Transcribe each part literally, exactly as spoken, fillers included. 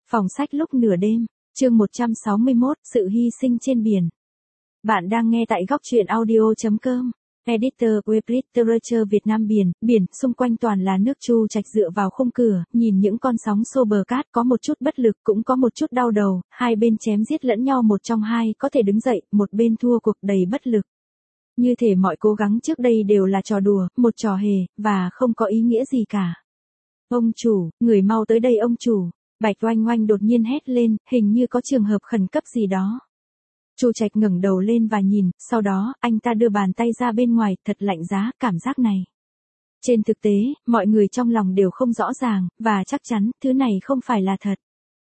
Phòng sách lúc nửa đêm, chương một trăm sáu mươi mốt, sự hy sinh trên biển. Bạn đang nghe tại góc truyện audio chấm com. Editor Web Literature Việt Nam. Biển, biển, xung quanh toàn là nước. Chu Trạch dựa vào khung cửa, nhìn những con sóng xô bờ cát, có một chút bất lực, cũng có một chút đau đầu, hai bên chém giết lẫn nhau, một trong hai có thể đứng dậy, một bên thua cuộc, đầy bất lực. Như thể mọi cố gắng trước đây đều là trò đùa, một trò hề, và không có ý nghĩa gì cả. Ông chủ, người mau tới đây ông chủ. Bạch Oanh Oanh đột nhiên hét lên, hình như có trường hợp khẩn cấp gì đó. Chu Trạch ngẩng đầu lên và nhìn, sau đó, anh ta đưa bàn tay ra bên ngoài, thật lạnh giá, cảm giác này. Trên thực tế, mọi người trong lòng đều không rõ ràng, và chắc chắn, thứ này không phải là thật.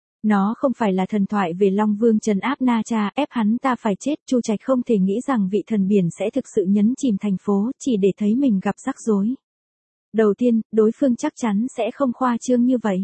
Nó không phải là thần thoại về Long Vương trấn áp Na Tra, ép hắn ta phải chết. Chu Trạch không thể nghĩ rằng vị thần biển sẽ thực sự nhấn chìm thành phố, chỉ để thấy mình gặp rắc rối. Đầu tiên, đối phương chắc chắn sẽ không khoa trương như vậy.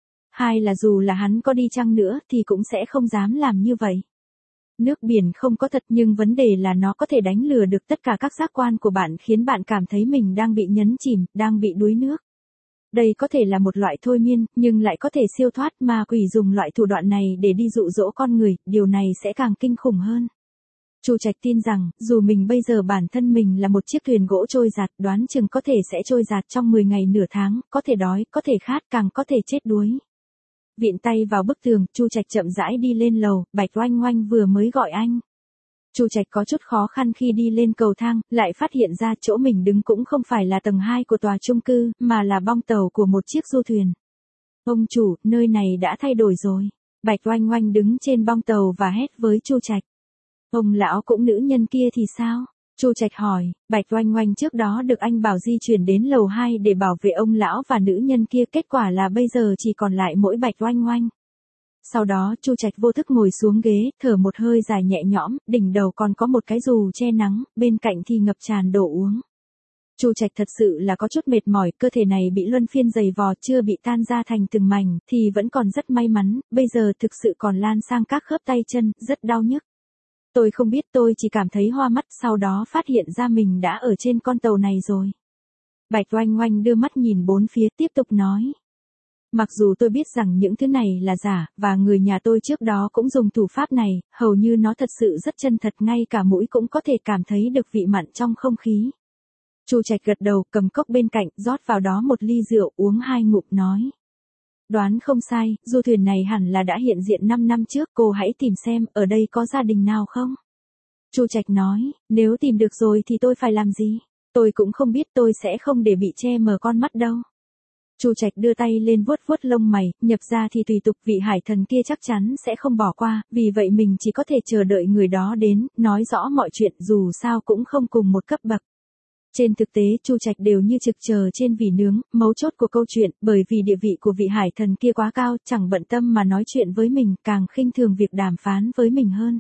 Hai là dù là hắn có đi chăng nữa thì cũng sẽ không dám làm như vậy. Nước biển không có thật, nhưng vấn đề là nó có thể đánh lừa được tất cả các giác quan của bạn, khiến bạn cảm thấy mình đang bị nhấn chìm, đang bị đuối nước. Đây có thể là một loại thôi miên, nhưng lại có thể siêu thoát. Ma quỷ dùng loại thủ đoạn này để đi dụ dỗ con người, điều này sẽ càng kinh khủng hơn. Chu Trạch tin rằng, dù mình bây giờ bản thân mình là một chiếc thuyền gỗ trôi giạt, đoán chừng có thể sẽ trôi giạt trong mười ngày nửa tháng, có thể đói, có thể khát, càng có thể chết đuối. Viện tay vào bức tường, Chu Trạch chậm rãi đi lên lầu. Bạch Oanh Oanh vừa mới gọi anh. Chu Trạch có chút khó khăn khi đi lên cầu thang, lại phát hiện ra chỗ mình đứng cũng không phải là tầng hai của tòa chung cư, mà là bong tàu của một chiếc du thuyền. Ông chủ, nơi này đã thay đổi rồi. Bạch Oanh Oanh đứng trên bong tàu và hét với Chu Trạch. Ông lão cũng nữ nhân kia thì sao? Chu Trạch hỏi. Bạch Oanh Oanh trước đó được anh bảo di chuyển đến lầu hai để bảo vệ ông lão và nữ nhân kia, kết quả là bây giờ chỉ còn lại mỗi Bạch Oanh Oanh. Sau đó Chu Trạch vô thức ngồi xuống ghế, thở một hơi dài nhẹ nhõm, đỉnh đầu còn có một cái dù che nắng, bên cạnh thì ngập tràn đồ uống. Chu Trạch thật sự là có chút mệt mỏi, cơ thể này bị luân phiên giày vò, chưa bị tan ra thành từng mảnh, thì vẫn còn rất may mắn, bây giờ thực sự còn lan sang các khớp tay chân, rất đau nhức. Tôi không biết, tôi chỉ cảm thấy hoa mắt, sau đó phát hiện ra mình đã ở trên con tàu này rồi. Bạch Oanh Oanh đưa mắt nhìn bốn phía, tiếp tục nói. Mặc dù tôi biết rằng những thứ này là giả, và người nhà tôi trước đó cũng dùng thủ pháp này, hầu như nó thật sự rất chân thật, ngay cả mũi cũng có thể cảm thấy được vị mặn trong không khí. Chu Trạch gật đầu, cầm cốc bên cạnh, rót vào đó một ly rượu, uống hai ngụm, nói. Đoán không sai, du thuyền này hẳn là đã hiện diện năm năm trước, cô hãy tìm xem, ở đây có gia đình nào không? Chu Trạch nói, nếu tìm được rồi thì tôi phải làm gì? Tôi cũng không biết, tôi sẽ không để bị che mờ con mắt đâu. Chu Trạch đưa tay lên vuốt vuốt lông mày, nhập ra thì tùy tục, vị hải thần kia chắc chắn sẽ không bỏ qua, vì vậy mình chỉ có thể chờ đợi người đó đến, nói rõ mọi chuyện, dù sao cũng không cùng một cấp bậc. Trên thực tế, Chu Trạch đều như trực chờ trên vỉ nướng, mấu chốt của câu chuyện, bởi vì địa vị của vị hải thần kia quá cao, chẳng bận tâm mà nói chuyện với mình, càng khinh thường việc đàm phán với mình hơn.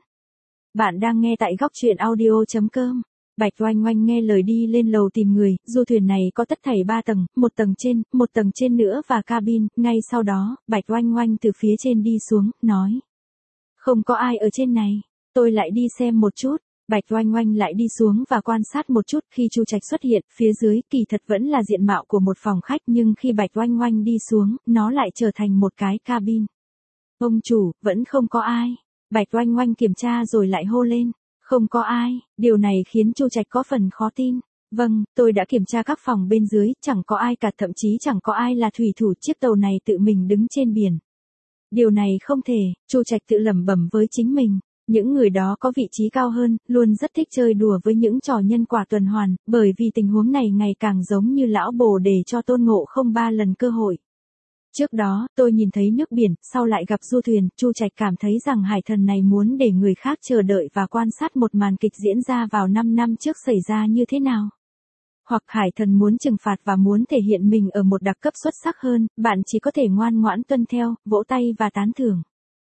Bạn đang nghe tại góc truyện audio chấm com. Bạch Oanh Oanh nghe lời đi lên lầu tìm người, du thuyền này có tất thảy ba tầng, một tầng trên, một tầng trên nữa và cabin, ngay sau đó, Bạch Oanh Oanh từ phía trên đi xuống, nói. Không có ai ở trên này, tôi lại đi xem một chút. Bạch Oanh Oanh lại đi xuống và quan sát một chút, khi Chu Trạch xuất hiện, phía dưới, kỳ thật vẫn là diện mạo của một phòng khách, nhưng khi Bạch Oanh Oanh đi xuống, nó lại trở thành một cái cabin. Ông chủ, vẫn không có ai. Bạch Oanh Oanh kiểm tra rồi lại hô lên. Không có ai, điều này khiến Chu Trạch có phần khó tin. Vâng, tôi đã kiểm tra các phòng bên dưới, chẳng có ai cả, thậm chí chẳng có ai là thủy thủ, chiếc tàu này tự mình đứng trên biển. Điều này không thể, Chu Trạch tự lẩm bẩm với chính mình. Những người đó có vị trí cao hơn, luôn rất thích chơi đùa với những trò nhân quả tuần hoàn, bởi vì tình huống này ngày càng giống như lão Bồ để cho Tôn Ngộ Không ba lần cơ hội. Trước đó, tôi nhìn thấy nước biển, sau lại gặp du thuyền, Chu Trạch cảm thấy rằng hải thần này muốn để người khác chờ đợi và quan sát một màn kịch diễn ra vào năm năm trước xảy ra như thế nào. Hoặc hải thần muốn trừng phạt và muốn thể hiện mình ở một đặc cấp xuất sắc hơn, bạn chỉ có thể ngoan ngoãn tuân theo, vỗ tay và tán thưởng.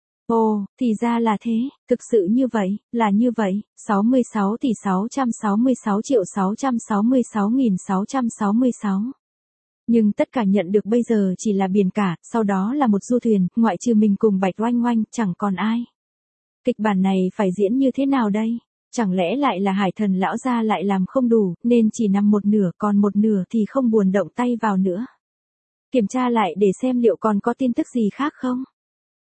Ồ, thì ra là thế, thực sự như vậy, là như vậy, sáu mươi sáu tỷ sáu trăm sáu mươi sáu triệu sáu trăm sáu mươi sáu nghìn sáu trăm sáu mươi sáu. Nhưng tất cả nhận được bây giờ chỉ là biển cả, sau đó là một du thuyền, ngoại trừ mình cùng Bạch Oanh Oanh, chẳng còn ai. Kịch bản này phải diễn như thế nào đây? Chẳng lẽ lại là hải thần lão gia lại làm không đủ, nên chỉ nằm một nửa, còn một nửa thì không buồn động tay vào nữa. Kiểm tra lại để xem liệu còn có tin tức gì khác không?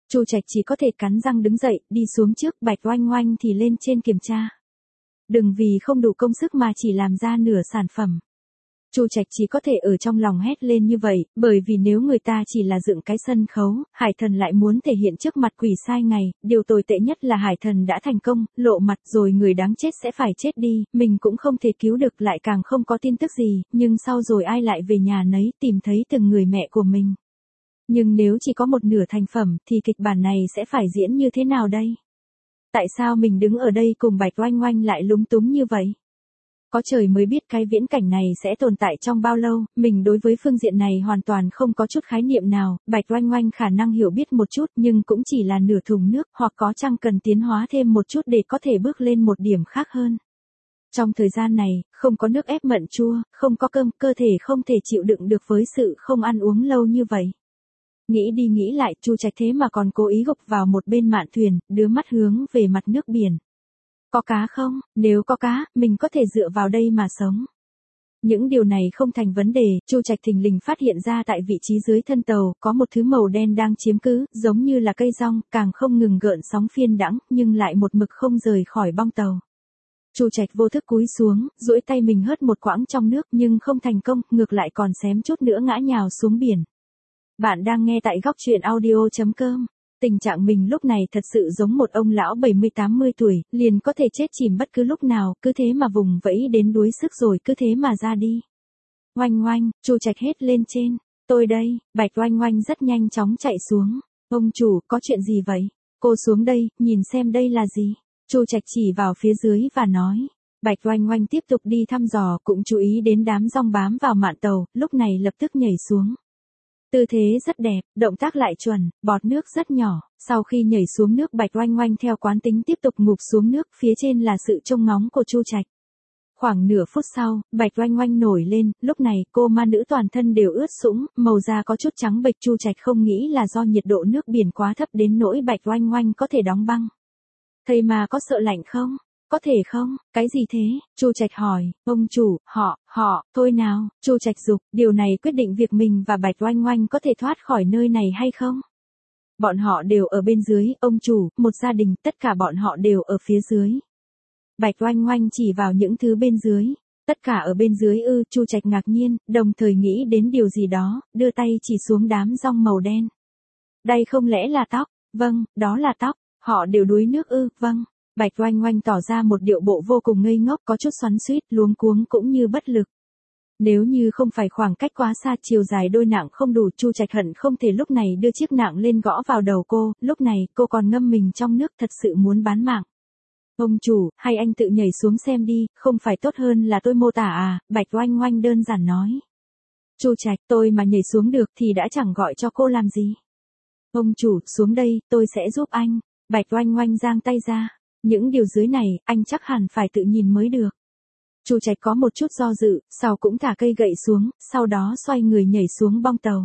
Chu Trạch chỉ có thể cắn răng đứng dậy, đi xuống trước, Bạch Oanh Oanh thì lên trên kiểm tra. Đừng vì không đủ công sức mà chỉ làm ra nửa sản phẩm. Chu Trạch chỉ có thể ở trong lòng hét lên như vậy, bởi vì nếu người ta chỉ là dựng cái sân khấu, Hải Thần lại muốn thể hiện trước mặt quỷ sai ngày, điều tồi tệ nhất là Hải Thần đã thành công, lộ mặt rồi người đáng chết sẽ phải chết đi, mình cũng không thể cứu được, lại càng không có tin tức gì, nhưng sau rồi ai lại về nhà nấy tìm thấy từng người mẹ của mình. Nhưng nếu chỉ có một nửa thành phẩm thì kịch bản này sẽ phải diễn như thế nào đây? Tại sao mình đứng ở đây cùng Bạch Oanh Oanh lại lúng túng như vậy? Có trời mới biết cái viễn cảnh này sẽ tồn tại trong bao lâu, mình đối với phương diện này hoàn toàn không có chút khái niệm nào, Bạch Oanh Oanh khả năng hiểu biết một chút nhưng cũng chỉ là nửa thùng nước, hoặc có chăng cần tiến hóa thêm một chút để có thể bước lên một điểm khác hơn. Trong thời gian này, không có nước ép mận chua, không có cơm, cơ thể không thể chịu đựng được với sự không ăn uống lâu như vậy. Nghĩ đi nghĩ lại, Chu Trạch thế mà còn cố ý gục vào một bên mạn thuyền, đưa mắt hướng về mặt nước biển. Có cá không? Nếu có cá, mình có thể dựa vào đây mà sống. Những điều này không thành vấn đề, Chu Trạch thình lình phát hiện ra tại vị trí dưới thân tàu, có một thứ màu đen đang chiếm cứ, giống như là cây rong, càng không ngừng gợn sóng phiên đãng, nhưng lại một mực không rời khỏi bong tàu. Chu Trạch vô thức cúi xuống, duỗi tay mình hớt một quãng trong nước nhưng không thành công, ngược lại còn xém chút nữa ngã nhào xuống biển. Bạn đang nghe tại góc truyện audio chấm com. Tình trạng mình lúc này thật sự giống một ông lão bảy mươi tám mươi tuổi, liền có thể chết chìm bất cứ lúc nào, cứ thế mà vùng vẫy đến đuối sức rồi cứ thế mà ra đi. Oanh oanh, Chu Trạch hét lên trên, tôi đây, Bạch Oanh Oanh rất nhanh chóng chạy xuống. Ông chủ, có chuyện gì vậy? Cô xuống đây, nhìn xem đây là gì? Chu Trạch chỉ vào phía dưới và nói. Bạch Oanh Oanh tiếp tục đi thăm dò, cũng chú ý đến đám rong bám vào mạn tàu, lúc này lập tức nhảy xuống. Tư thế rất đẹp, động tác lại chuẩn, bọt nước rất nhỏ, sau khi nhảy xuống nước Bạch Oanh Oanh theo quán tính tiếp tục ngụp xuống nước, phía trên là sự trông ngóng của Chu Trạch. Khoảng nửa phút sau, Bạch Oanh Oanh nổi lên, lúc này cô ma nữ toàn thân đều ướt sũng, màu da có chút trắng bệch. Chu Trạch không nghĩ là do nhiệt độ nước biển quá thấp đến nỗi Bạch Oanh Oanh có thể đóng băng. Thầy mà có sợ lạnh không? Có thể không? Cái gì thế? Chu Trạch hỏi. Ông chủ, họ, họ, thôi nào. Chu Trạch giục, điều này quyết định việc mình và Bạch Oanh Oanh có thể thoát khỏi nơi này hay không? Bọn họ đều ở bên dưới, ông chủ, một gia đình, tất cả bọn họ đều ở phía dưới. Bạch Oanh Oanh chỉ vào những thứ bên dưới. Tất cả ở bên dưới ư? Chu Trạch ngạc nhiên, đồng thời nghĩ đến điều gì đó, đưa tay chỉ xuống đám rong màu đen. Đây không lẽ là tóc? Vâng, đó là tóc. Họ đều đuối nước ư? Vâng. Bạch Oanh Oanh tỏ ra một điệu bộ vô cùng ngây ngốc, có chút xoắn xuýt, luống cuống cũng như bất lực. Nếu như không phải khoảng cách quá xa, chiều dài đôi nạng không đủ, Chu Trạch hận không thể lúc này đưa chiếc nạng lên gõ vào đầu cô, lúc này cô còn ngâm mình trong nước, thật sự muốn bán mạng. Ông chủ, hay anh tự nhảy xuống xem đi, không phải tốt hơn là tôi mô tả à? Bạch Oanh Oanh đơn giản nói. Chu Trạch, tôi mà nhảy xuống được thì đã chẳng gọi cho cô làm gì. Ông chủ, xuống đây, tôi sẽ giúp anh. Bạch Oanh Oanh giang tay ra. Những điều dưới này, anh chắc hẳn phải tự nhìn mới được. Chu Trạch có một chút do dự, sau cũng thả cây gậy xuống, sau đó xoay người nhảy xuống bong tàu.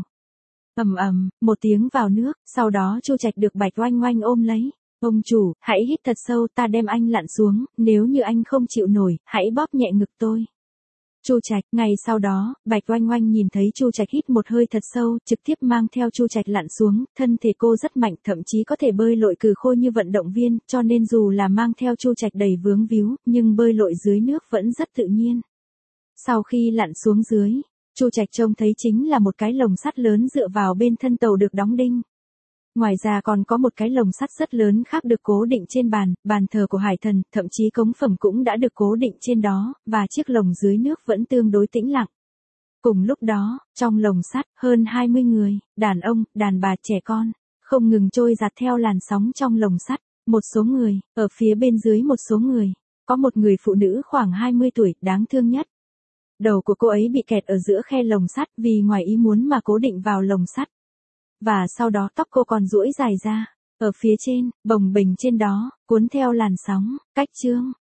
Ầm ầm, một tiếng vào nước, sau đó Chu Trạch được Bạch Oanh Oanh ôm lấy. Ông chủ, hãy hít thật sâu, ta đem anh lặn xuống, nếu như anh không chịu nổi, hãy bóp nhẹ ngực tôi. Chu Trạch, ngày sau đó, Bạch Oanh Oanh nhìn thấy Chu Trạch hít một hơi thật sâu, trực tiếp mang theo Chu Trạch lặn xuống, thân thể cô rất mạnh, thậm chí có thể bơi lội cừ khôi như vận động viên, cho nên dù là mang theo Chu Trạch đầy vướng víu, nhưng bơi lội dưới nước vẫn rất tự nhiên. Sau khi lặn xuống dưới, Chu Trạch trông thấy chính là một cái lồng sắt lớn dựa vào bên thân tàu được đóng đinh. Ngoài ra còn có một cái lồng sắt rất lớn khác được cố định trên bàn, bàn thờ của Hải Thần, thậm chí cống phẩm cũng đã được cố định trên đó, và chiếc lồng dưới nước vẫn tương đối tĩnh lặng. Cùng lúc đó, trong lồng sắt, hơn hai mươi người, đàn ông, đàn bà, trẻ con, không ngừng trôi giạt theo làn sóng trong lồng sắt. Một số người, ở phía bên dưới một số người, có một người phụ nữ khoảng hai mươi tuổi, đáng thương nhất. Đầu của cô ấy bị kẹt ở giữa khe lồng sắt vì ngoài ý muốn mà cố định vào lồng sắt. Và sau đó tóc cô còn duỗi dài ra, ở phía trên, bồng bềnh trên đó, cuốn theo làn sóng. Cách chương